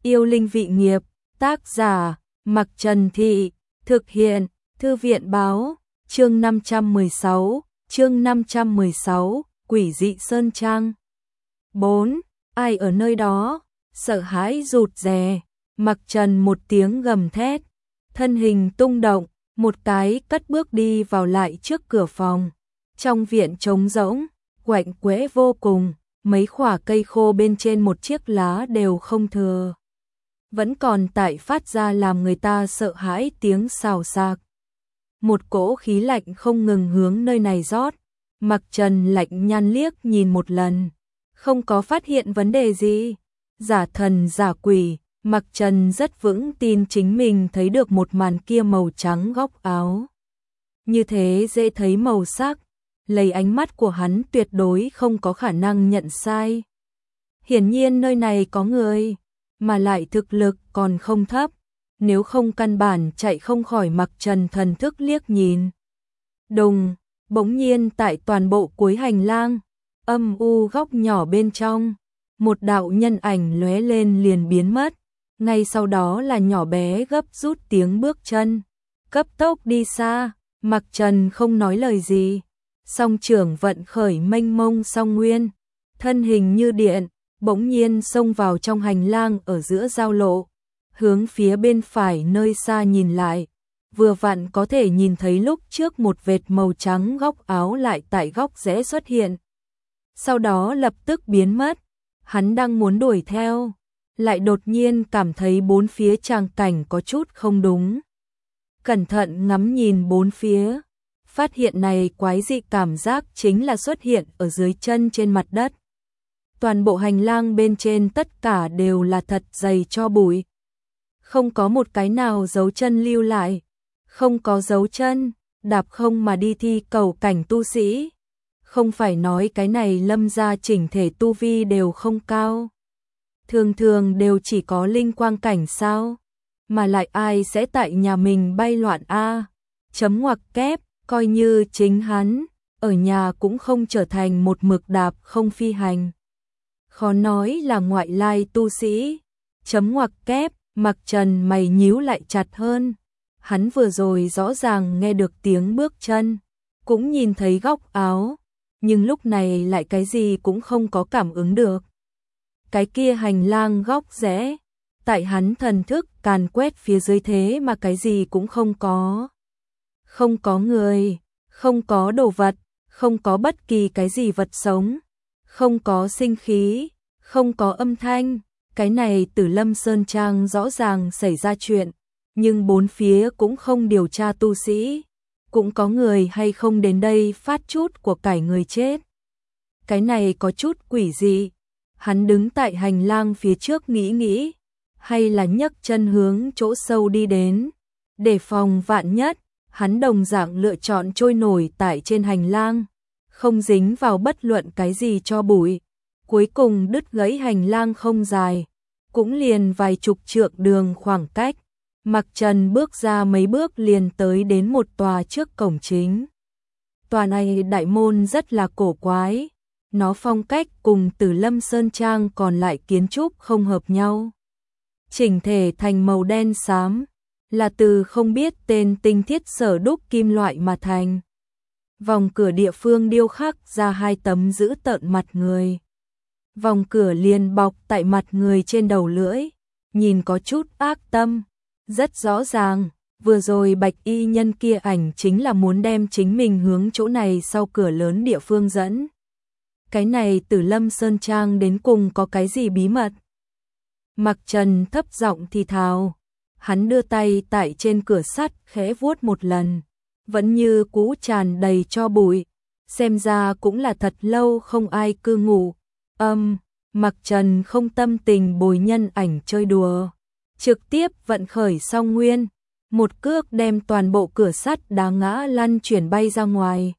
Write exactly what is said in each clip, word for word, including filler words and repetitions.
Yêu linh vị nghiệp, tác giả, Mặc Trần Thị, thực hiện, Thư viện báo, chương năm trăm mười sáu, chương năm trăm mười sáu, Quỷ dị Sơn Trang. bốn. Ai ở nơi đó? Sợ hãi rụt rè, Mặc Trần một tiếng gầm thét, thân hình tung động, một cái cất bước đi vào lại trước cửa phòng. Trong viện trống rỗng, quạnh quẽ vô cùng, mấy khỏa cây khô bên trên một chiếc lá đều không thừa. Vẫn còn tại phát ra làm người ta sợ hãi tiếng xào xạc. Một cỗ khí lạnh không ngừng hướng nơi này rót. Mặc Trần lạnh nhàn liếc nhìn một lần, không có phát hiện vấn đề gì. Giả thần giả quỷ, Mặc Trần rất vững tin chính mình thấy được một màn kia màu trắng góc áo. Như thế dễ thấy màu sắc, lấy ánh mắt của hắn tuyệt đối không có khả năng nhận sai. Hiển nhiên nơi này có người, mà lại thực lực còn không thấp, nếu không căn bản chạy không khỏi. Mặc Trần thần thức liếc nhìn. Đùng, bỗng nhiên tại toàn bộ cuối hành lang, âm u góc nhỏ bên trong, một đạo nhân ảnh lóe lên liền biến mất. Ngay sau đó là nhỏ bé gấp rút tiếng bước chân, cấp tốc đi xa. Mặc Trần không nói lời gì, song trưởng vận khởi mênh mông song nguyên, thân hình như điện, bỗng nhiên xông vào trong hành lang ở giữa giao lộ, hướng phía bên phải nơi xa nhìn lại, vừa vặn có thể nhìn thấy lúc trước một vệt màu trắng góc áo lại tại góc rẽ xuất hiện. Sau đó lập tức biến mất, hắn đang muốn đuổi theo, lại đột nhiên cảm thấy bốn phía tràng cảnh có chút không đúng. Cẩn thận ngắm nhìn bốn phía, phát hiện này quái dị cảm giác chính là xuất hiện ở dưới chân trên mặt đất. Toàn bộ hành lang bên trên tất cả đều là thật dày tro bụi. Không có một cái nào dấu chân lưu lại, không có dấu chân, đạp không mà đi thi cầu cảnh tu sĩ. Không phải nói cái này Lâm gia chỉnh thể tu vi đều không cao. Thường thường đều chỉ có linh quang cảnh sao, mà lại ai sẽ tại nhà mình bay loạn a? Chấm ngoặc kép, coi như chính hắn, ở nhà cũng không trở thành một mực đạp không phi hành. Khó nói là ngoại lai tu sĩ. Chấm ngoặc kép, Mặc Trần mày nhíu lại chặt hơn. Hắn vừa rồi rõ ràng nghe được tiếng bước chân, cũng nhìn thấy góc áo, nhưng lúc này lại cái gì cũng không có cảm ứng được. Cái kia hành lang góc rẽ, tại hắn thần thức càn quét phía dưới thế mà cái gì cũng không có. Không có người, không có đồ vật, không có bất kỳ cái gì vật sống, không có sinh khí, không có âm thanh. Cái này Tử Lâm Sơn Trang rõ ràng xảy ra chuyện, nhưng bốn phía cũng không điều tra tu sĩ, cũng có người hay không đến đây phát chút của cải người chết. Cái này có chút quỷ dị. Hắn đứng tại hành lang phía trước nghĩ nghĩ, hay là nhấc chân hướng chỗ sâu đi đến, để phòng vạn nhất. Hắn đồng dạng lựa chọn trôi nổi tại trên hành lang, không dính vào bất luận cái gì cho bụi. Cuối cùng đứt gãy hành lang không dài, cũng liền vài chục trượng đường khoảng cách. Mặc Trần bước ra mấy bước liền tới đến một tòa trước cổng chính. Tòa này đại môn rất là cổ quái, nó phong cách cùng Tử Lâm Sơn Trang còn lại kiến trúc không hợp nhau. Chỉnh thể thành màu đen xám, là từ không biết tên tinh thiết sở đúc kim loại mà thành. Vòng cửa địa phương điêu khắc ra hai tấm dữ tợn mặt người. Vòng cửa liền bọc tại mặt người trên đầu lưỡi, nhìn có chút ác tâm. Rất rõ ràng, vừa rồi bạch y nhân kia ảnh chính là muốn đem chính mình hướng chỗ này sau cửa lớn địa phương dẫn. Cái này Tử Lâm Sơn Trang đến cùng có cái gì bí mật? Mặc Trần thấp giọng thì thào, hắn đưa tay tại trên cửa sắt khẽ vuốt một lần, vẫn như cũ tràn đầy tro bụi, xem ra cũng là thật lâu không ai cư ngụ. Âm, Mặc Trần không tâm tình bồi nhân ảnh chơi đùa, trực tiếp vận khởi song nguyên, một cước đem toàn bộ cửa sắt đá ngã lăn chuyển bay ra ngoài.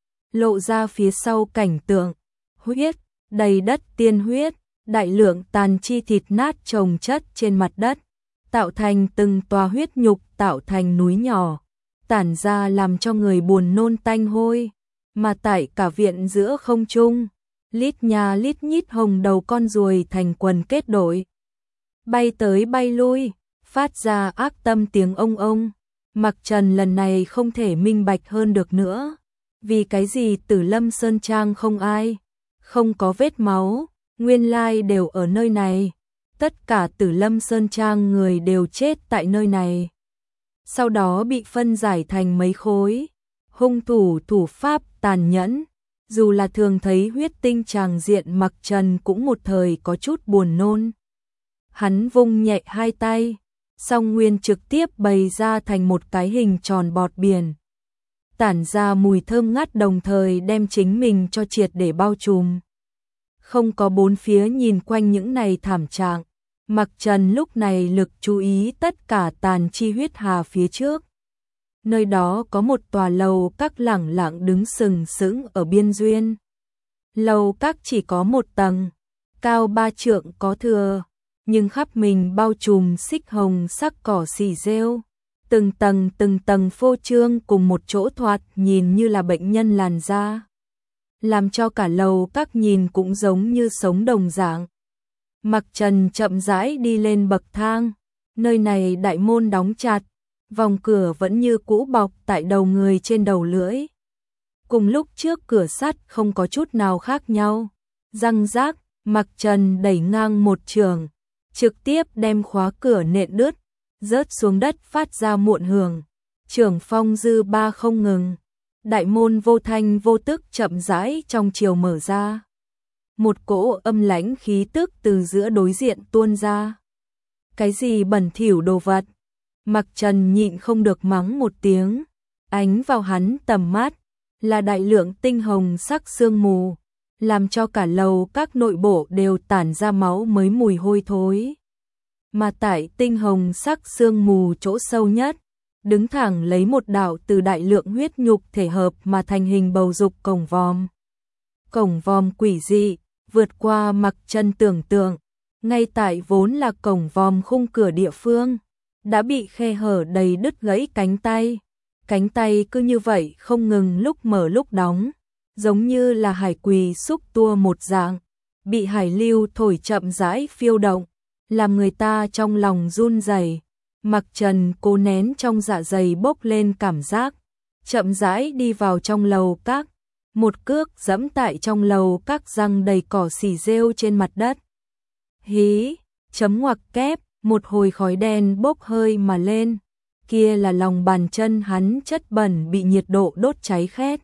Lộ ra phía sau cảnh tượng, huyết, đầy đất tiên huyết, đại lượng tàn chi thịt nát chồng chất trên mặt đất, tạo thành từng tòa huyết nhục tạo thành núi nhỏ, tản ra làm cho người buồn nôn tanh hôi. Mà tại cả viện giữa không trung, lít nhà lít nhít hồng đầu con ruồi thành quần kết đội. bay tới bay lui, phát ra ác tâm tiếng ông ông. Mặc Trần lần này không thể minh bạch hơn được nữa. Vì cái gì Tử Lâm Sơn Trang không ai, không có vết máu, nguyên lai đều ở nơi này. Tất cả Tử Lâm Sơn Trang người đều chết tại nơi này. Sau đó bị phân giải thành mấy khối. Hung thủ thủ pháp tàn nhẫn. Dù là thường thấy huyết tinh tràng diện, Mặc Trần cũng một thời có chút buồn nôn. Hắn vung nhẹ hai tay, song nguyên trực tiếp bày ra thành một cái hình tròn bọt biển. Tản ra mùi thơm ngát, đồng thời đem chính mình cho triệt để bao trùm. Không có bốn phía nhìn quanh những này thảm trạng, Mặc Trần lúc này lực chú ý tất cả tàn chi huyết hà phía trước. Nơi đó có một tòa lầu các lẳng lặng đứng sừng sững ở biên duyên. Lầu các chỉ có một tầng, cao ba trượng có thừa, nhưng khắp mình bao trùm xích hồng sắc cỏ xì rêu. Từng tầng từng tầng phô trương cùng một chỗ, thoạt nhìn như là bệnh nhân làn da, làm cho cả lầu các nhìn cũng giống như sống đồng dạng. Mặc Trần chậm rãi đi lên bậc thang, nơi này đại môn đóng chặt, vòng cửa vẫn như cũ bọc tại đầu người trên đầu lưỡi. Cùng lúc trước cửa sắt không có chút nào khác nhau. Răng rác, Mặc Trần đẩy ngang một trường, trực tiếp đem khóa cửa nện đứt, rớt xuống đất phát ra muộn hưởng. Trường phong dư ba không ngừng. Đại môn vô thanh vô tức chậm rãi trong chiều mở ra. Một cỗ âm lãnh khí tức từ giữa đối diện tuôn ra. Cái gì bẩn thỉu đồ vật? Mặc Trần nhịn không được mắng một tiếng. Ánh vào hắn tầm mắt là đại lượng tinh hồng sắc sương mù, làm cho cả lầu các nội bộ đều tản ra máu mới mùi hôi thối. Mà tại tinh hồng sắc sương mù chỗ sâu nhất, đứng thẳng lấy một đạo từ đại lượng huyết nhục thể hợp mà thành hình bầu dục cổng vòm. Cổng vòm quỷ dị, vượt qua Mặc Trần tưởng tượng, ngay tại vốn là cổng vòm khung cửa địa phương, đã bị khe hở đầy đứt gãy cánh tay. Cánh tay cứ như vậy không ngừng lúc mở lúc đóng, giống như là hải quỳ xúc tua một dạng, bị hải lưu thổi chậm rãi phiêu động, làm người ta trong lòng run rẩy. Mặc Trần cố nén trong dạ dày bốc lên cảm giác, chậm rãi đi vào trong lầu các, một cước giẫm tại trong lầu các răng đầy cỏ xì rêu trên mặt đất. Hí, chấm ngoặc kép, một hồi khói đen bốc hơi mà lên, kia là lòng bàn chân hắn chất bẩn bị nhiệt độ đốt cháy khét.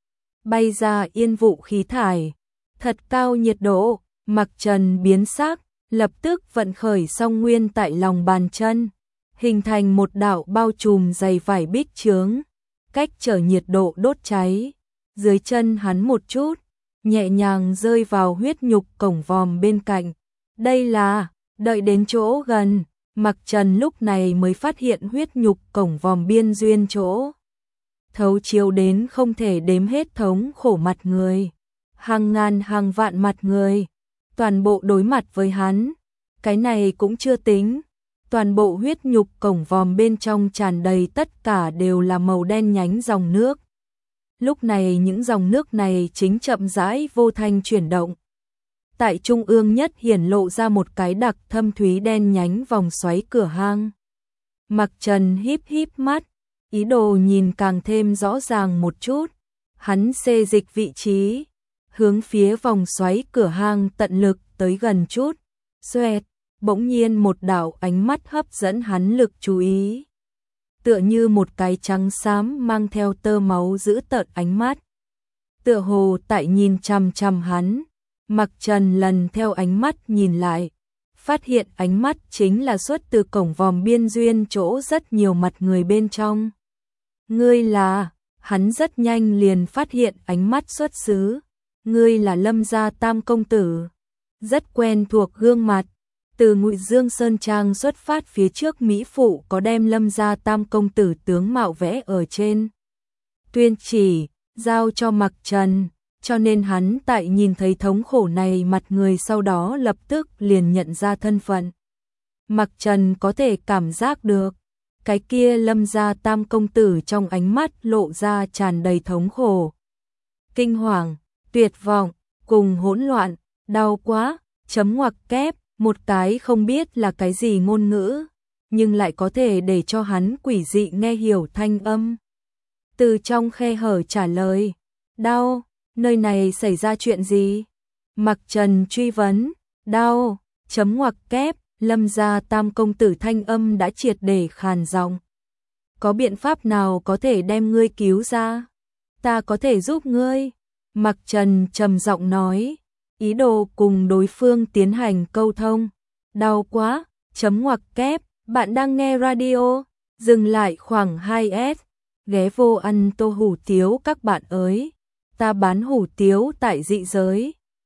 Bay ra yên vụ khí thải, thật cao nhiệt độ, Mặc Trần biến sắc, lập tức vận khởi song nguyên tại lòng bàn chân, hình thành một đạo bao trùm dày vải bích chướng, cách trở nhiệt độ đốt cháy. Dưới chân hắn một chút, nhẹ nhàng rơi vào huyết nhục cổng vòm bên cạnh. Đây là, đợi đến chỗ gần, Mặc Trần lúc này mới phát hiện huyết nhục cổng vòm biên duyên chỗ thấu chiếu đến không thể đếm hết thống khổ mặt người. Hàng ngàn hàng vạn mặt người, toàn bộ đối mặt với hắn. Cái này cũng chưa tính, toàn bộ huyết nhục cổng vòm bên trong tràn đầy tất cả đều là màu đen nhánh dòng nước. Lúc này những dòng nước này chính chậm rãi vô thanh chuyển động. Tại trung ương nhất hiển lộ ra một cái đặc thâm thúy đen nhánh vòng xoáy cửa hang. Mặc Trần híp híp mắt, ý đồ nhìn càng thêm rõ ràng một chút. Hắn xê dịch vị trí, hướng phía vòng xoáy cửa hang tận lực tới gần chút. Xoẹt, bỗng nhiên một đạo ánh mắt hấp dẫn hắn lực chú ý. Tựa như một cái trắng xám mang theo tơ máu giữ tợn ánh mắt. Tựa hồ tại nhìn chằm chằm hắn. Mặc Trần lần theo ánh mắt nhìn lại, phát hiện ánh mắt chính là xuất từ cổng vòm biên duyên chỗ rất nhiều mặt người bên trong. Ngươi là, hắn rất nhanh liền phát hiện ánh mắt xuất xứ. Ngươi là Lâm gia Tam công tử. Rất quen thuộc gương mặt. Từ Ngụy Dương Sơn Trang xuất phát phía trước Mỹ Phụ có đem Lâm gia Tam công tử tướng mạo vẽ ở trên tuyên chỉ, giao cho Mặc Trần. Cho nên hắn tại nhìn thấy thống khổ này mặt người sau đó lập tức liền nhận ra thân phận. Mặc Trần có thể cảm giác được, cái kia Lâm gia Tam công tử trong ánh mắt lộ ra tràn đầy thống khổ, kinh hoàng, tuyệt vọng, cùng hỗn loạn, đau quá, chấm ngoặc kép, một cái không biết là cái gì ngôn ngữ, nhưng lại có thể để cho hắn quỷ dị nghe hiểu thanh âm. Từ trong khe hở trả lời, đau, nơi này xảy ra chuyện gì? Mặc Trần truy vấn, đau, chấm ngoặc kép, Lâm gia tam công tử thanh âm đã triệt để khàn giọng. Có biện pháp nào có thể đem ngươi cứu ra? Ta có thể giúp ngươi. Mặc Trần trầm giọng nói, ý đồ cùng đối phương tiến hành câu thông. Đau quá, chấm ngoặc kép, bạn đang nghe radio, dừng lại khoảng hai s, ghé vô ăn tô hủ tiếu các bạn ơi. Ta bán hủ tiếu tại dị giới.